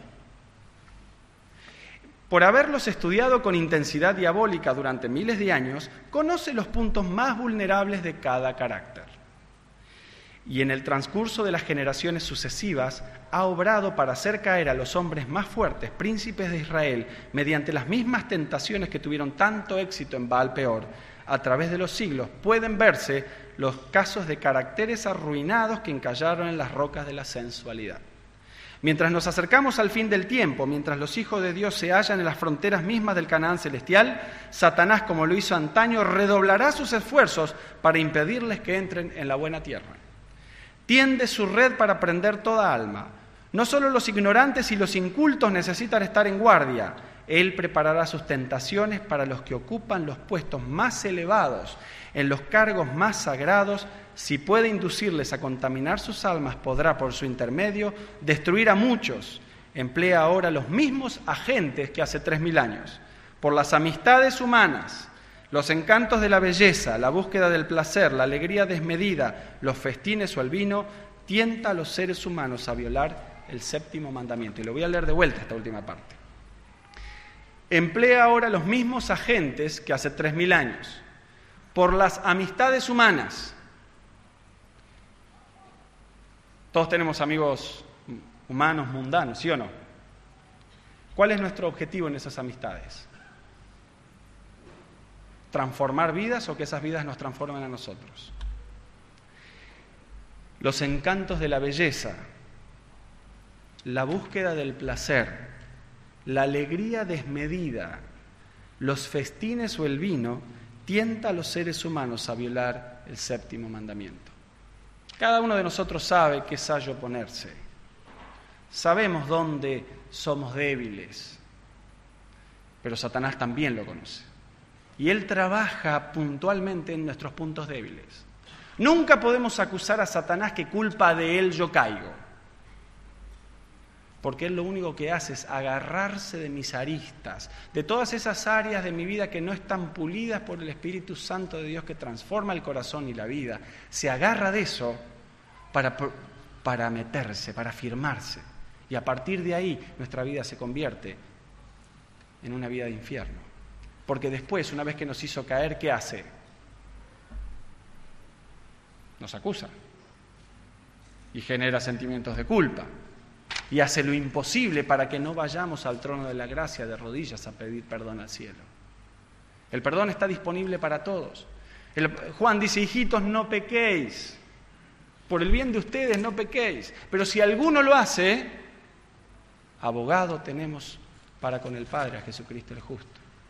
Por haberlos estudiado con intensidad diabólica durante miles de años, conoce los puntos más vulnerables de cada carácter. Y en el transcurso de las generaciones sucesivas, ha obrado para hacer caer a los hombres más fuertes, príncipes de Israel, mediante las mismas tentaciones que tuvieron tanto éxito en Baal Peor. A través de los siglos pueden verse los casos de caracteres arruinados que encallaron en las rocas de la sensualidad. Mientras nos acercamos al fin del tiempo, mientras los hijos de Dios se hallan en las fronteras mismas del Canaán celestial, Satanás, como lo hizo antaño, redoblará sus esfuerzos para impedirles que entren en la buena tierra. Tiende su red para prender toda alma. No solo los ignorantes y los incultos necesitan estar en guardia. Él preparará sus tentaciones para los que ocupan los puestos más elevados, en los cargos más sagrados. Si puede inducirles a contaminar sus almas, podrá por su intermedio destruir a muchos. Emplea ahora los mismos agentes que hace tres mil años. Por las amistades humanas, los encantos de la belleza, la búsqueda del placer, la alegría desmedida, los festines o el vino, tienta a los seres humanos a violar el séptimo mandamiento. Y lo voy a leer de vuelta esta última parte. Emplea ahora los mismos agentes que hace tres mil años. Por las amistades humanas. Todos tenemos amigos humanos, mundanos, ¿sí o no? ¿Cuál es nuestro objetivo en esas amistades? ¿Transformar vidas o que esas vidas nos transformen a nosotros? Los encantos de la belleza, la búsqueda del placer, la alegría desmedida, los festines o el vino, tienta a los seres humanos a violar el séptimo mandamiento. Cada uno de nosotros sabe qué sayo ponerse. Sabemos dónde somos débiles, pero Satanás también lo conoce. Y él trabaja puntualmente en nuestros puntos débiles. Nunca podemos acusar a Satanás que culpa de él yo caigo, porque él lo único que hace es agarrarse de mis aristas, de todas esas áreas de mi vida que no están pulidas por el Espíritu Santo de Dios que transforma el corazón y la vida. Se agarra de eso para, para meterse, para afirmarse. Y a partir de ahí nuestra vida se convierte en una vida de infierno. Porque después, una vez que nos hizo caer, ¿qué hace? Nos acusa y genera sentimientos de culpa. Y hace lo imposible para que no vayamos al trono de la gracia de rodillas a pedir perdón al cielo. El perdón está disponible para todos. El, Juan dice: hijitos, no pequéis. Por el bien de ustedes no pequéis. Pero si alguno lo hace, abogado tenemos para con el Padre, a Jesucristo el justo.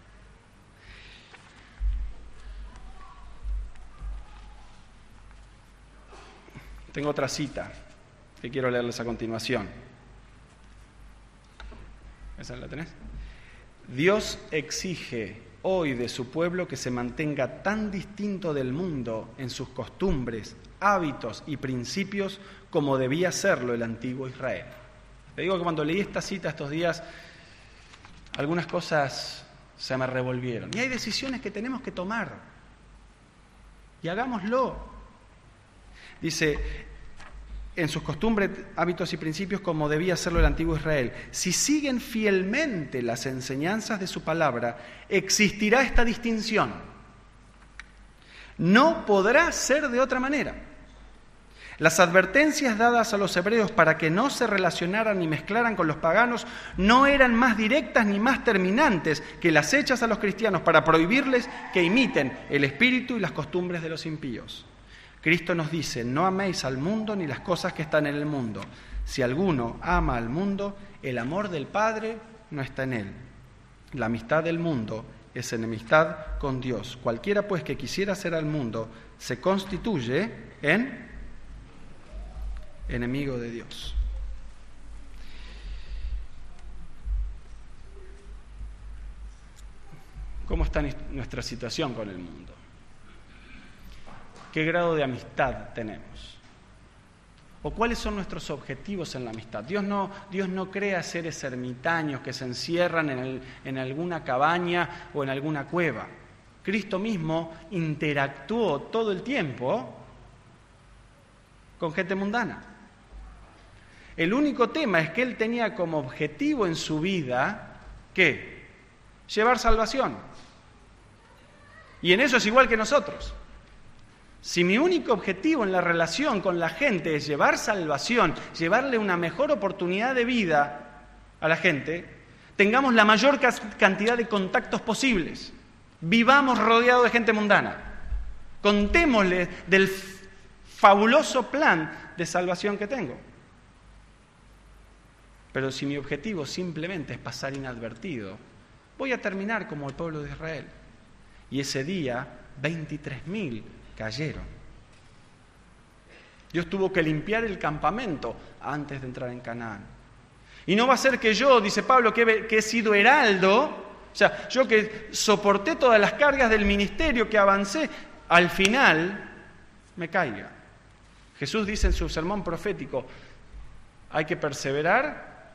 Tengo otra cita que quiero leerles a continuación. ¿Esa la tenés? Dios exige hoy de su pueblo que se mantenga tan distinto del mundo en sus costumbres, hábitos y principios como debía serlo el antiguo Israel. Te digo que cuando leí esta cita estos días, algunas cosas se me revolvieron. Y hay decisiones que tenemos que tomar. Y hagámoslo. Dice: en sus costumbres, hábitos y principios como debía hacerlo el antiguo Israel. Si siguen fielmente las enseñanzas de su palabra, existirá esta distinción. No podrá ser de otra manera. Las advertencias dadas a los hebreos para que no se relacionaran ni mezclaran con los paganos no eran más directas ni más terminantes que las hechas a los cristianos para prohibirles que imiten el espíritu y las costumbres de los impíos. Cristo nos dice: no améis al mundo ni las cosas que están en el mundo. Si alguno ama al mundo, el amor del Padre no está en él. La amistad del mundo es enemistad con Dios. Cualquiera pues que quisiera ser al mundo se constituye en enemigo de Dios. ¿Cómo está nuestra situación con el mundo? ¿Qué grado de amistad tenemos? ¿O cuáles son nuestros objetivos en la amistad? Dios no, Dios no crea seres ermitaños que se encierran en, el, en alguna cabaña o en alguna cueva. Cristo mismo interactuó todo el tiempo con gente mundana. El único tema es que Él tenía como objetivo en su vida, ¿qué? Llevar salvación. Y en eso es igual que nosotros. Si mi único objetivo en la relación con la gente es llevar salvación, llevarle una mejor oportunidad de vida a la gente, tengamos la mayor cantidad de contactos posibles. Vivamos rodeados de gente mundana. Contémosle del fabuloso plan de salvación que tengo. Pero si mi objetivo simplemente es pasar inadvertido, voy a terminar como el pueblo de Israel. Y ese día, veintitrés mil cayeron. Dios tuvo que limpiar el campamento antes de entrar en Canaán. Y no va a ser que yo, dice Pablo, que, que he sido heraldo, o sea, yo que soporté todas las cargas del ministerio, que avancé, al final me caiga. Jesús dice en su sermón profético, hay que perseverar.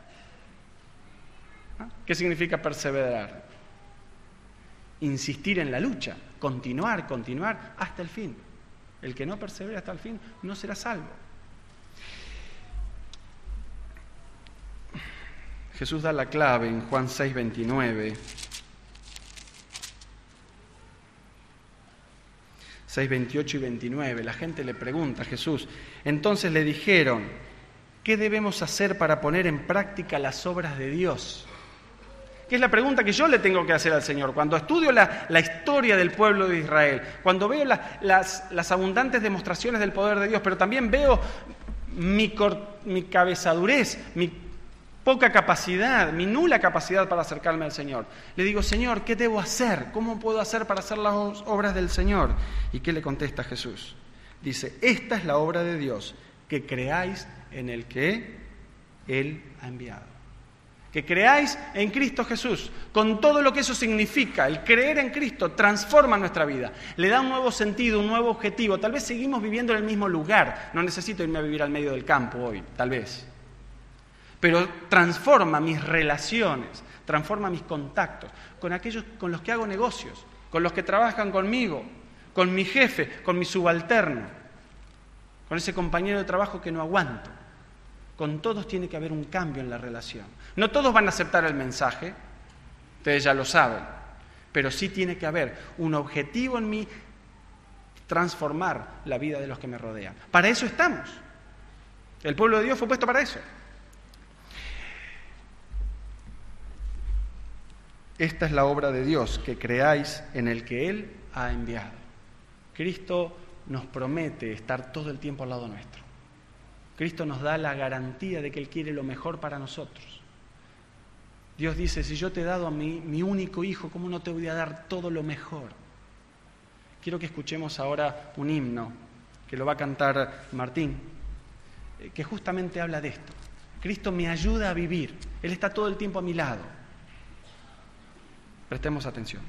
¿Qué significa perseverar? Insistir en la lucha, continuar, continuar hasta el fin. El que no persevera hasta el fin no será salvo. Jesús da la clave en Juan seis veintinueve. seis veintiocho y veintinueve. La gente le pregunta a Jesús. Entonces le dijeron, ¿qué debemos hacer para poner en práctica las obras de Dios? Que es la pregunta que yo le tengo que hacer al Señor. Cuando estudio la, la historia del pueblo de Israel, cuando veo la, las, las abundantes demostraciones del poder de Dios, pero también veo mi, cor, mi cabezadurez, mi poca capacidad, mi nula capacidad para acercarme al Señor. Le digo, Señor, ¿qué debo hacer? ¿Cómo puedo hacer para hacer las obras del Señor? ¿Y qué le contesta Jesús? Dice, esta es la obra de Dios, que creáis en el que Él ha enviado. Que creáis en Cristo Jesús, con todo lo que eso significa. El creer en Cristo transforma nuestra vida, le da un nuevo sentido, un nuevo objetivo. Tal vez seguimos viviendo en el mismo lugar, no necesito irme a vivir al medio del campo hoy, tal vez. Pero transforma mis relaciones, transforma mis contactos, con aquellos con los que hago negocios, con los que trabajan conmigo, con mi jefe, con mi subalterno, con ese compañero de trabajo que no aguanto. Con todos tiene que haber un cambio en la relación. No todos van a aceptar el mensaje, ustedes ya lo saben, pero sí tiene que haber un objetivo en mí, transformar la vida de los que me rodean. Para eso estamos. El pueblo de Dios fue puesto para eso. Esta es la obra de Dios, que creáis en el que Él ha enviado. Cristo nos promete estar todo el tiempo al lado nuestro. Cristo nos da la garantía de que Él quiere lo mejor para nosotros. Dios dice, si yo te he dado a mí, mi único hijo, ¿cómo no te voy a dar todo lo mejor? Quiero que escuchemos ahora un himno, que lo va a cantar Martín, que justamente habla de esto. Cristo me ayuda a vivir, Él está todo el tiempo a mi lado. Prestemos atención.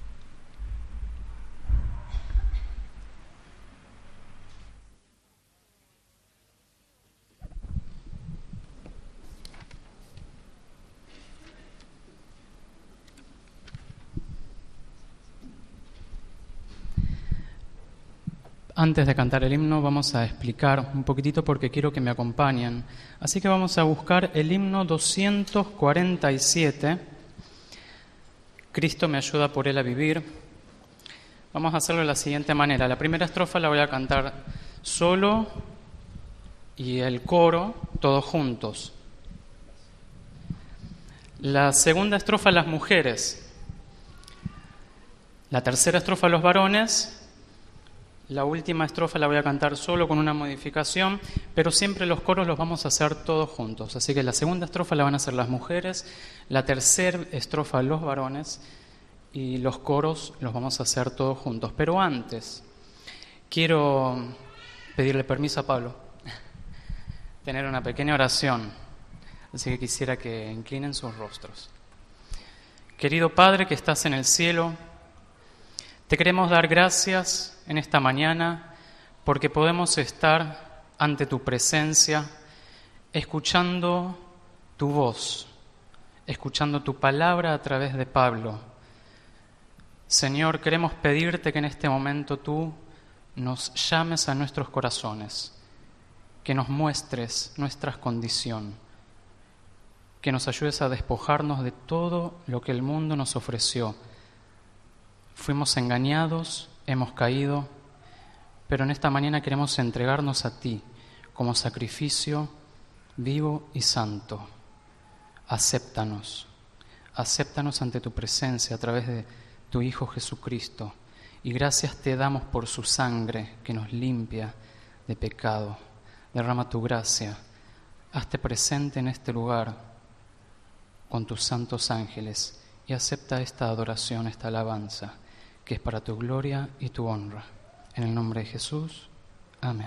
Antes de cantar el himno vamos a explicar un poquitito porque quiero que me acompañen. Así que vamos a buscar el himno doscientos cuarenta y siete. Cristo me ayuda por Él a vivir. Vamos a hacerlo de la siguiente manera. La primera estrofa la voy a cantar solo y el coro todos juntos. La segunda estrofa las mujeres. La tercera estrofa los varones. La última estrofa la voy a cantar solo con una modificación, pero siempre los coros los vamos a hacer todos juntos. Así que la segunda estrofa la van a hacer las mujeres, la tercera estrofa los varones y los coros los vamos a hacer todos juntos. Pero antes, quiero pedirle permiso a Pablo, tener una pequeña oración. Así que quisiera que inclinen sus rostros. Querido Padre que estás en el cielo, Te queremos dar gracias en esta mañana porque podemos estar ante tu presencia, escuchando tu voz, escuchando tu palabra a través de Pablo. Señor, queremos pedirte que en este momento tú nos llames a nuestros corazones, que nos muestres nuestra condición, que nos ayudes a despojarnos de todo lo que el mundo nos ofreció. Fuimos engañados, hemos caído, pero en esta mañana queremos entregarnos a ti como sacrificio vivo y santo. Acéptanos, acéptanos ante tu presencia a través de tu Hijo Jesucristo, y gracias te damos por su sangre que nos limpia de pecado. Derrama tu gracia, hazte presente en este lugar con tus santos ángeles y acepta esta adoración, esta alabanza, que es para tu gloria y tu honra. En el nombre de Jesús, amén.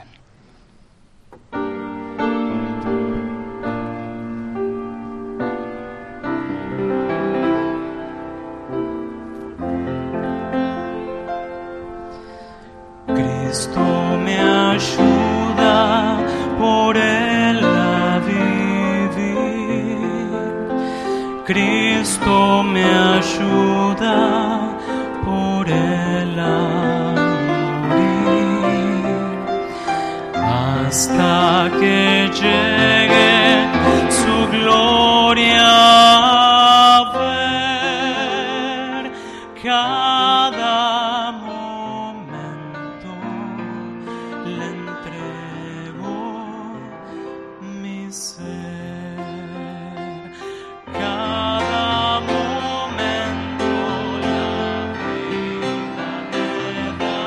Cristo me ayuda, por Él a vivir. Cristo me ayuda, por Él a morir. Hasta que llegue su gloria a ver. Cada momento le entrego mi ser. Cada momento la vida me da.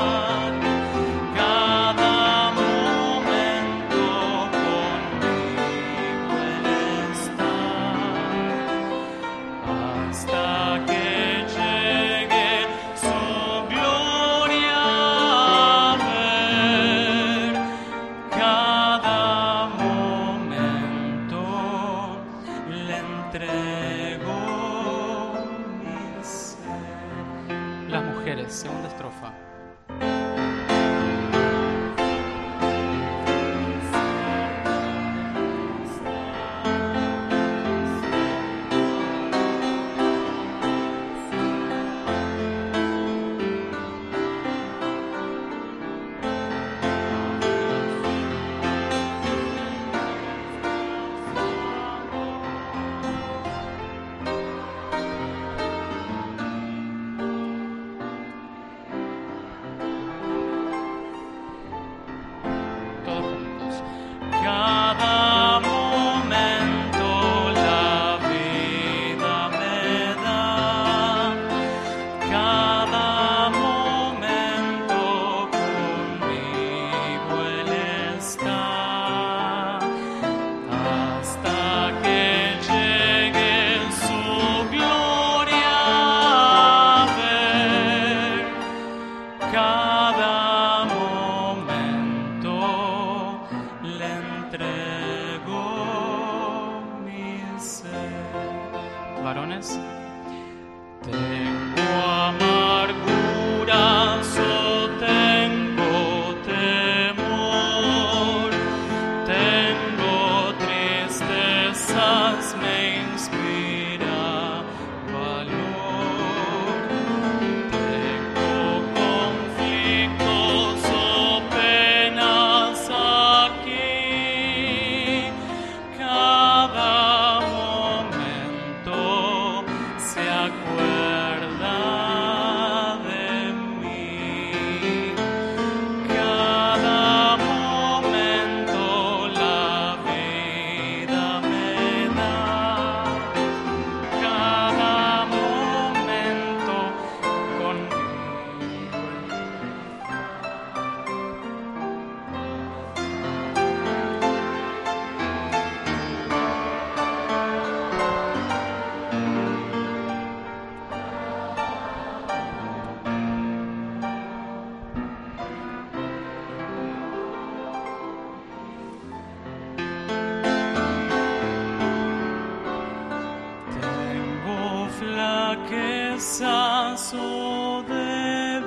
Cada momento conmigo Él está. Hasta que llegue su gloria a ver. Cada momento le entrego mi ser. Las mujeres, segunda estrofa. Todos juntos. Cada momento la vida me da. Cada momento conmigo Él está. Hasta que llegue su gloria a ver. Cada momento le entrego mi ser. Varones, Tengo amarguras o tengo temor, tengo tristezas, me inspira valor. Tengo conflictos o penas aquí. Cada momento se acuerda de mí. Cada momento la vida me da. Cada momento conmigo. Tengo flaquezas o debilidades.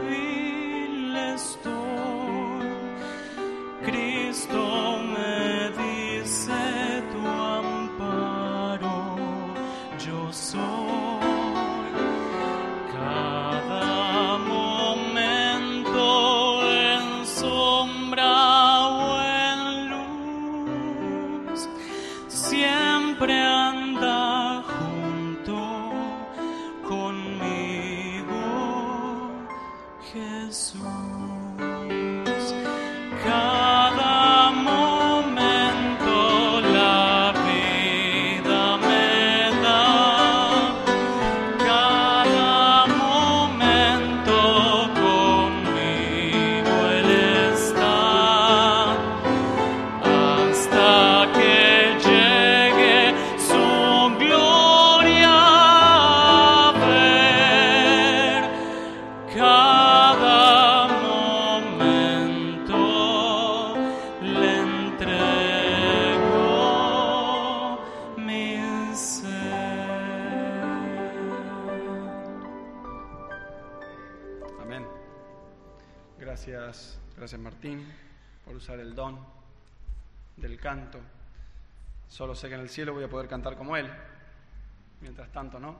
José Martín por usar el don del canto. Solo sé que en el cielo voy a poder cantar como él. Mientras tanto, ¿no?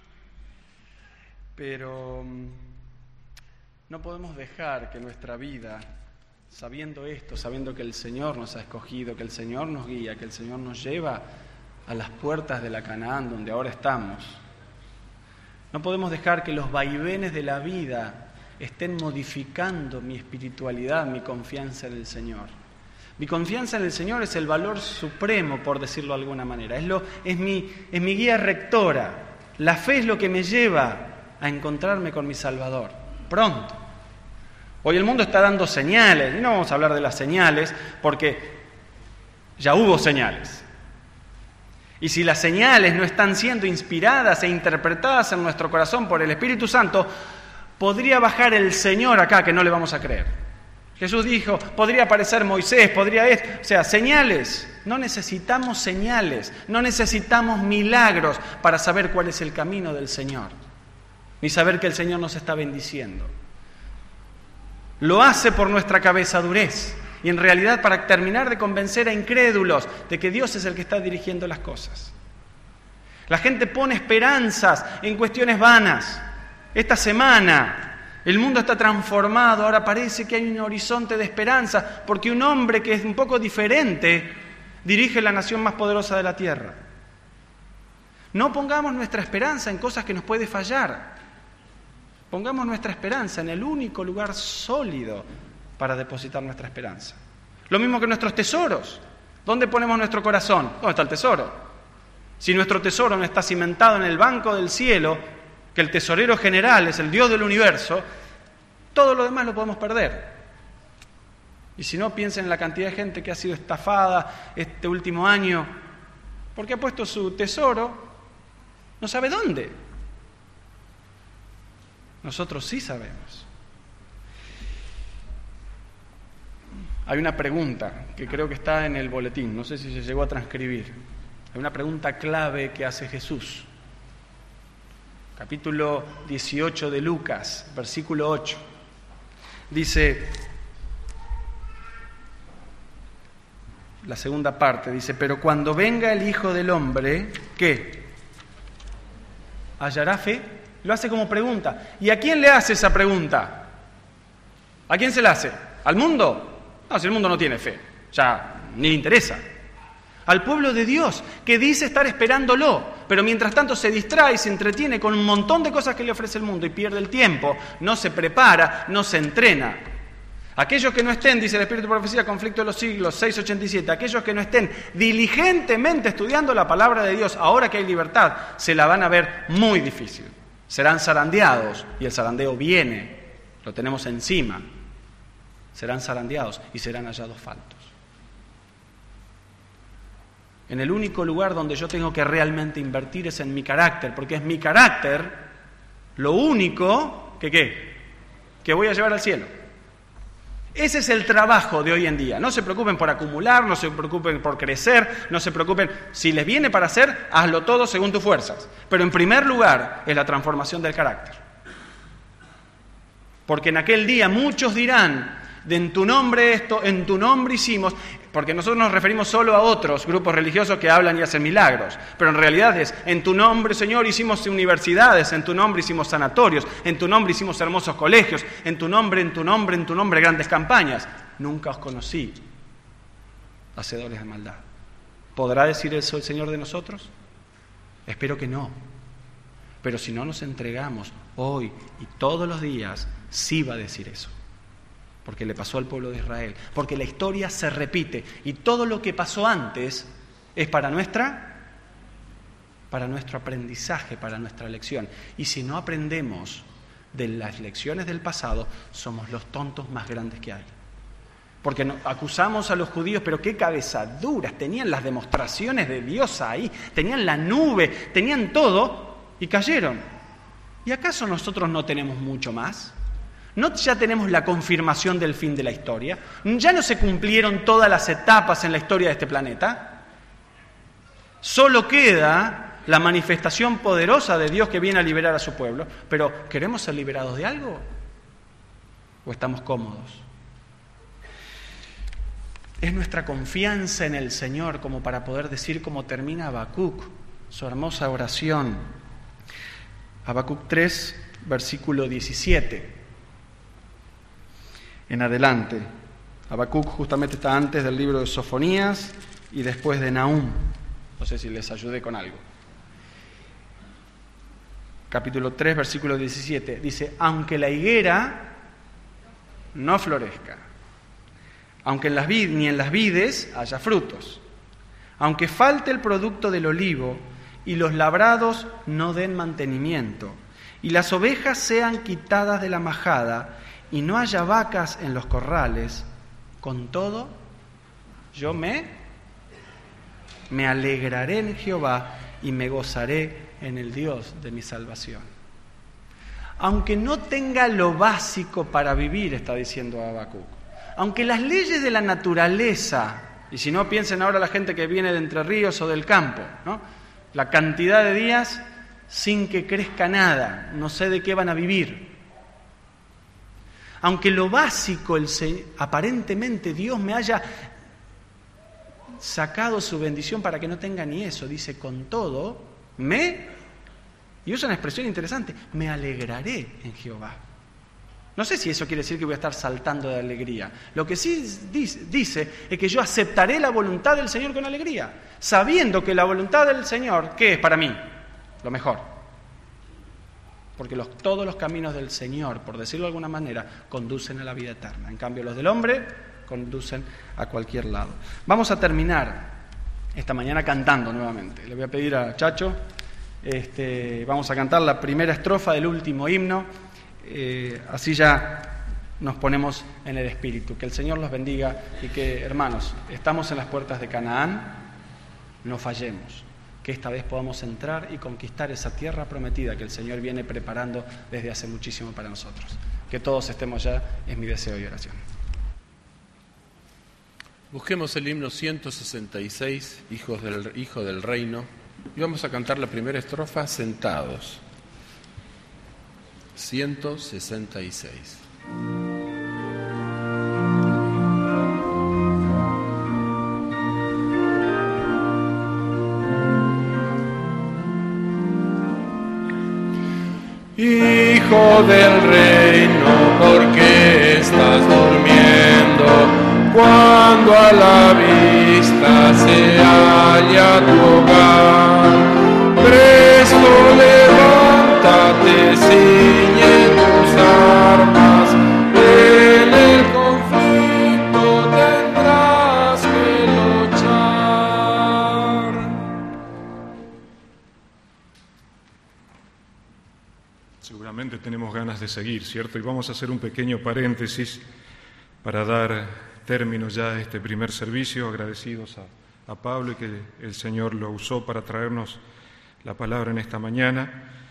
Pero no podemos dejar que nuestra vida, sabiendo esto, sabiendo que el Señor nos ha escogido, que el Señor nos guía, que el Señor nos lleva a las puertas de la Canaán donde ahora estamos, no podemos dejar que los vaivenes de la vida estén modificando mi espiritualidad, mi confianza en el Señor. Mi confianza en el Señor es el valor supremo, por decirlo de alguna manera. Es, lo, es, mi, es mi guía rectora. La fe es lo que me lleva a encontrarme con mi Salvador. Pronto. Hoy el mundo está dando señales. Y no vamos a hablar de las señales, porque ya hubo señales. Y si las señales no están siendo inspiradas e interpretadas en nuestro corazón por el Espíritu Santo, podría bajar el Señor acá, que no le vamos a creer. Jesús dijo, podría aparecer Moisés, podría esto, o sea, señales. No necesitamos señales, no necesitamos milagros para saber cuál es el camino del Señor, ni saber que el Señor nos está bendiciendo. Lo hace por nuestra cabezadurez y en realidad para terminar de convencer a incrédulos de que Dios es el que está dirigiendo las cosas. La gente pone esperanzas en cuestiones vanas. Esta semana el mundo está transformado, ahora parece que hay un horizonte de esperanza, porque un hombre que es un poco diferente dirige la nación más poderosa de la tierra. No pongamos nuestra esperanza en cosas que nos puede fallar. Pongamos nuestra esperanza en el único lugar sólido para depositar nuestra esperanza. Lo mismo que nuestros tesoros. ¿Dónde ponemos nuestro corazón? ¿Dónde está el tesoro? Si nuestro tesoro no está cimentado en el banco del cielo, que el tesorero general es el Dios del universo, todo lo demás lo podemos perder. Y si no, piensen en la cantidad de gente que ha sido estafada este último año, porque ha puesto su tesoro, no sabe dónde. Nosotros sí sabemos. Hay una pregunta que creo que está en el boletín, no sé si se llegó a transcribir. Hay una pregunta clave que hace Jesús. Capítulo dieciocho de Lucas, versículo ocho. Dice, la segunda parte, dice, pero cuando venga el Hijo del Hombre, ¿qué? ¿Hallará fe? Lo hace como pregunta. ¿Y a quién le hace esa pregunta? ¿A quién se la hace? ¿Al mundo? No, si el mundo no tiene fe, ya ni le interesa. Al pueblo de Dios, que dice estar esperándolo, pero mientras tanto se distrae y se entretiene con un montón de cosas que le ofrece el mundo y pierde el tiempo, no se prepara, no se entrena. Aquellos que no estén, dice el Espíritu de Profecía, Conflicto de los Siglos, seis ochenta y siete, aquellos que no estén diligentemente estudiando la palabra de Dios, ahora que hay libertad, se la van a ver muy difícil. Serán zarandeados, y el zarandeo viene, lo tenemos encima. Serán zarandeados y serán hallados faltos. En el único lugar donde yo tengo que realmente invertir es en mi carácter, porque es mi carácter lo único que, ¿qué? que voy a llevar al cielo. Ese es el trabajo de hoy en día. No se preocupen por acumular, no se preocupen por crecer, no se preocupen. Si les viene para hacer, hazlo todo según tus fuerzas. Pero en primer lugar es la transformación del carácter. Porque en aquel día muchos dirán, de en tu nombre esto, en tu nombre hicimos, porque nosotros nos referimos solo a otros grupos religiosos que hablan y hacen milagros, pero en realidad es, en tu nombre, Señor, hicimos universidades, en tu nombre hicimos sanatorios, en tu nombre hicimos hermosos colegios, en tu nombre, en tu nombre, en tu nombre, grandes campañas. Nunca os conocí, hacedores de maldad. ¿Podrá decir eso el Señor de nosotros? Espero que no. Pero si no nos entregamos hoy y todos los días, sí va a decir eso. Porque le pasó al pueblo de Israel, porque la historia se repite y todo lo que pasó antes es para nuestra, para nuestro aprendizaje, para nuestra lección. Y si no aprendemos de las lecciones del pasado, somos los tontos más grandes que hay. Porque no, acusamos a los judíos, pero qué cabezaduras, tenían las demostraciones de Dios ahí, tenían la nube, tenían todo y cayeron. ¿Y acaso nosotros no tenemos mucho más? ¿No ya tenemos la confirmación del fin de la historia? ¿Ya no se cumplieron todas las etapas en la historia de este planeta? Solo queda la manifestación poderosa de Dios que viene a liberar a su pueblo. Pero, ¿queremos ser liberados de algo? ¿O estamos cómodos? Es nuestra confianza en el Señor como para poder decir cómo termina Habacuc, su hermosa oración. Habacuc tres, versículo diecisiete. En adelante. Habacuc justamente está antes del libro de Sofonías y después de Nahum. No sé si les ayudé con algo. Capítulo tres, versículo diecisiete. Dice, aunque la higuera no florezca, aunque en las vid- ni en las vides haya frutos, aunque falte el producto del olivo y los labrados no den mantenimiento, y las ovejas sean quitadas de la majada y no haya vacas en los corrales, con todo yo me, me alegraré en Jehová y me gozaré en el Dios de mi salvación. Aunque no tenga lo básico para vivir, está diciendo Habacuc, aunque las leyes de la naturaleza, y si no piensen ahora la gente que viene de Entre Ríos o del campo, ¿no? La cantidad de días sin que crezca nada, no sé de qué van a vivir. Aunque lo básico, el, aparentemente Dios me haya sacado su bendición para que no tenga ni eso, dice, con todo, me, y usa una expresión interesante, me alegraré en Jehová. No sé si eso quiere decir que voy a estar saltando de alegría. Lo que sí dice, dice es que yo aceptaré la voluntad del Señor con alegría, sabiendo que la voluntad del Señor, ¿qué es para mí? Lo mejor. Porque los, todos los caminos del Señor, por decirlo de alguna manera, conducen a la vida eterna. En cambio, los del hombre conducen a cualquier lado. Vamos a terminar esta mañana cantando nuevamente. Le voy a pedir a Chacho, este, vamos a cantar la primera estrofa del último himno. Eh, así ya nos ponemos en el espíritu. Que el Señor los bendiga y que, hermanos, estamos en las puertas de Canaán, no fallemos, que esta vez podamos entrar y conquistar esa tierra prometida que el Señor viene preparando desde hace muchísimo para nosotros. Que todos estemos ya, es mi deseo y oración. Busquemos el himno ciento sesenta y seis, Hijos del, Hijo del Reino, y vamos a cantar la primera estrofa sentados. ciento sesenta y seis. Hijo del reino, ¿por qué estás durmiendo? Cuando a la vista se halla tu hogar, presto levántate, ciñe tus armas, en el conflicto tendrás que luchar. Seguramente tenemos ganas de seguir, ¿cierto? Y vamos a hacer un pequeño paréntesis para dar término ya a este primer servicio, agradecidos a, a Pablo y que el Señor lo usó para traernos la palabra en esta mañana.